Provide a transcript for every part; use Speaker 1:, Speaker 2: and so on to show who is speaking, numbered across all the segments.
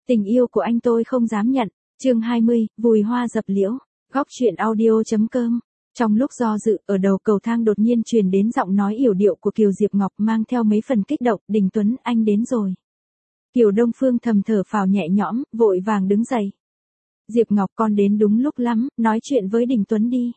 Speaker 1: Tình yêu của anh tôi không dám nhận. Chương 20, vùi hoa dập liễu. Góc truyện audio.com. Trong lúc do dự, ở đầu cầu thang đột nhiên truyền đến giọng nói yểu điệu của Kiều Diệp Ngọc mang theo mấy phần kích động, "Đình Tuấn, anh đến rồi." Kiều Đông Phương thầm thở phào nhẹ nhõm, vội vàng đứng dậy. "Diệp Ngọc, con đến đúng lúc lắm, nói chuyện với Đình Tuấn đi."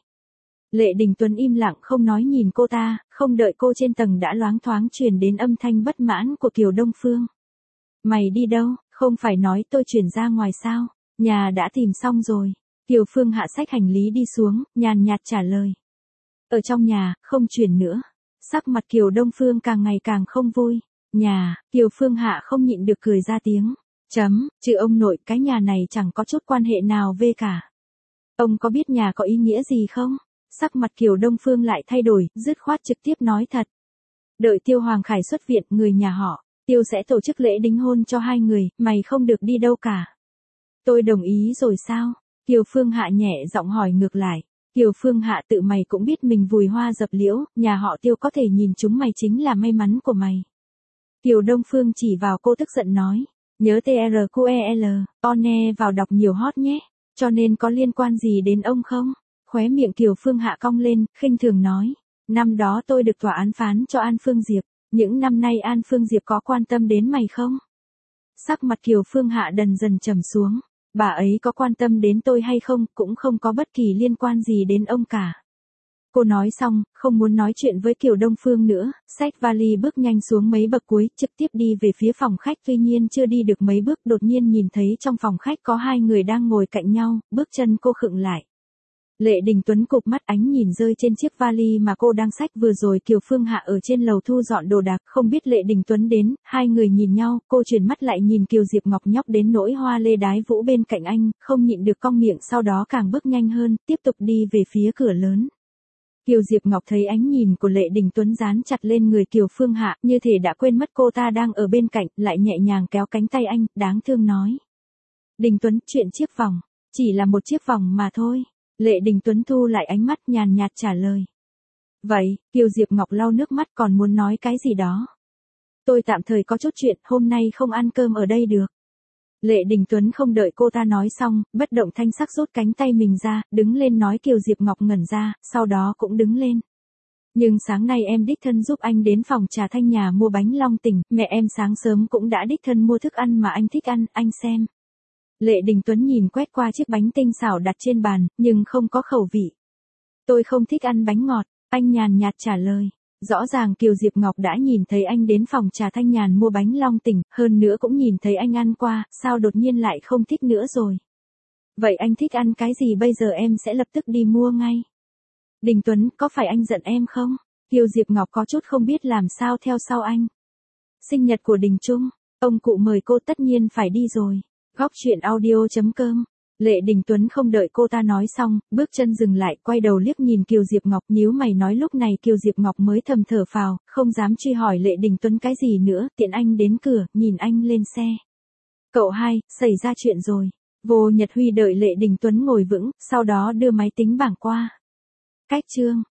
Speaker 1: Lệ Đình Tuấn im lặng không nói nhìn cô ta, không đợi cô trên tầng đã loáng thoáng truyền đến âm thanh bất mãn của Kiều Đông Phương. "Mày đi đâu, không phải nói tôi chuyển ra ngoài sao, nhà đã tìm xong rồi." Kiều Phương hạ xách hành lý đi xuống, nhàn nhạt trả lời. "Ở trong nhà, không chuyển nữa." Sắc mặt Kiều Đông Phương càng ngày càng không vui. "Nhà?" Kiều Phương hạ không nhịn được cười ra tiếng. Chứ ông nội, cái nhà này chẳng có chút quan hệ nào về cả. Ông có biết nhà có ý nghĩa gì không? Sắc mặt Kiều Đông Phương lại thay đổi, dứt khoát trực tiếp nói thật. "Đợi Tiêu Hoàng Khải xuất viện, người nhà họ Tiêu sẽ tổ chức lễ đính hôn cho hai người, mày không được đi đâu cả." "Tôi đồng ý rồi sao?" Kiều Phương Hạ nhẹ giọng hỏi ngược lại. "Kiều Phương Hạ, tự mày cũng biết mình vùi hoa dập liễu, nhà họ Tiêu có thể nhìn chúng mày chính là may mắn của mày." Kiều Đông Phương chỉ vào cô tức giận nói. "Nhớ TRQEL, con nghe vào đọc nhiều hot nhé. Cho nên có liên quan gì đến ông không?" Khóe miệng Kiều Phương Hạ cong lên, khinh thường nói. "Năm đó tôi được tòa án phán cho An Phương Diệp. Những năm nay An Phương Diệp có quan tâm đến mày không?" Sắc mặt Kiều Phương Hạ dần dần trầm xuống. "Bà ấy có quan tâm đến tôi hay không, cũng không có bất kỳ liên quan gì đến ông cả." Cô nói xong, không muốn nói chuyện với Kiều Đông Phương nữa, xách vali bước nhanh xuống mấy bậc cuối, trực tiếp đi về phía phòng khách. Tuy nhiên chưa đi được mấy bước đột nhiên nhìn thấy trong phòng khách có hai người đang ngồi cạnh nhau, bước chân cô khựng lại. Lệ Đình Tuấn cụp mắt, ánh nhìn rơi trên chiếc vali mà cô đang xách. Vừa rồi Kiều Phương Hạ ở trên lầu thu dọn đồ đạc, không biết Lệ Đình Tuấn đến, hai người nhìn nhau, cô chuyển mắt lại nhìn Kiều Diệp Ngọc nhóc đến nỗi hoa lê đái vũ bên cạnh anh, không nhịn được cong miệng, sau đó càng bước nhanh hơn, tiếp tục đi về phía cửa lớn. Kiều Diệp Ngọc thấy ánh nhìn của Lệ Đình Tuấn dán chặt lên người Kiều Phương Hạ, như thể đã quên mất cô ta đang ở bên cạnh, lại nhẹ nhàng kéo cánh tay anh, đáng thương nói. "Đình Tuấn, chuyện chiếc vòng, chỉ là một chiếc vòng mà thôi." Lệ Đình Tuấn thu lại ánh mắt, nhàn nhạt trả lời. "Vậy?" Kiều Diệp Ngọc lau nước mắt, còn muốn nói cái gì đó. "Tôi tạm thời có chút chuyện, hôm nay không ăn cơm ở đây được." Lệ Đình Tuấn không đợi cô ta nói xong, bất động thanh sắc rút cánh tay mình ra, đứng lên nói. Kiều Diệp Ngọc ngẩn ra, sau đó cũng đứng lên. "Nhưng sáng nay em đích thân giúp anh đến phòng trà Thanh Nhà mua bánh Long Tỉnh, mẹ em sáng sớm cũng đã đích thân mua thức ăn mà anh thích ăn, anh xem." Lệ Đình Tuấn nhìn quét qua chiếc bánh tinh xảo đặt trên bàn, nhưng không có khẩu vị. "Tôi không thích ăn bánh ngọt," anh nhàn nhạt trả lời. Rõ ràng Kiều Diệp Ngọc đã nhìn thấy anh đến phòng trà Thanh Nhàn mua bánh Long Tỉnh, hơn nữa cũng nhìn thấy anh ăn qua, sao đột nhiên lại không thích nữa rồi. "Vậy anh thích ăn cái gì bây giờ em sẽ lập tức đi mua ngay." "Đình Tuấn, có phải anh giận em không?" Kiều Diệp Ngọc có chút không biết làm sao theo sau anh. "Sinh nhật của Đình Trung, ông cụ mời cô, tất nhiên phải đi rồi." Góc truyện audio.com. Lệ Đình Tuấn không đợi cô ta nói xong, bước chân dừng lại, quay đầu liếc nhìn Kiều Diệp Ngọc, nhíu mày nói. Lúc này Kiều Diệp Ngọc mới thầm thở phào, không dám truy hỏi Lệ Đình Tuấn cái gì nữa, tiện anh đến cửa, nhìn anh lên xe. "Cậu hai, xảy ra chuyện rồi." Vô Nhật Huy đợi Lệ Đình Tuấn ngồi vững, sau đó đưa máy tính bảng qua. Cách chương.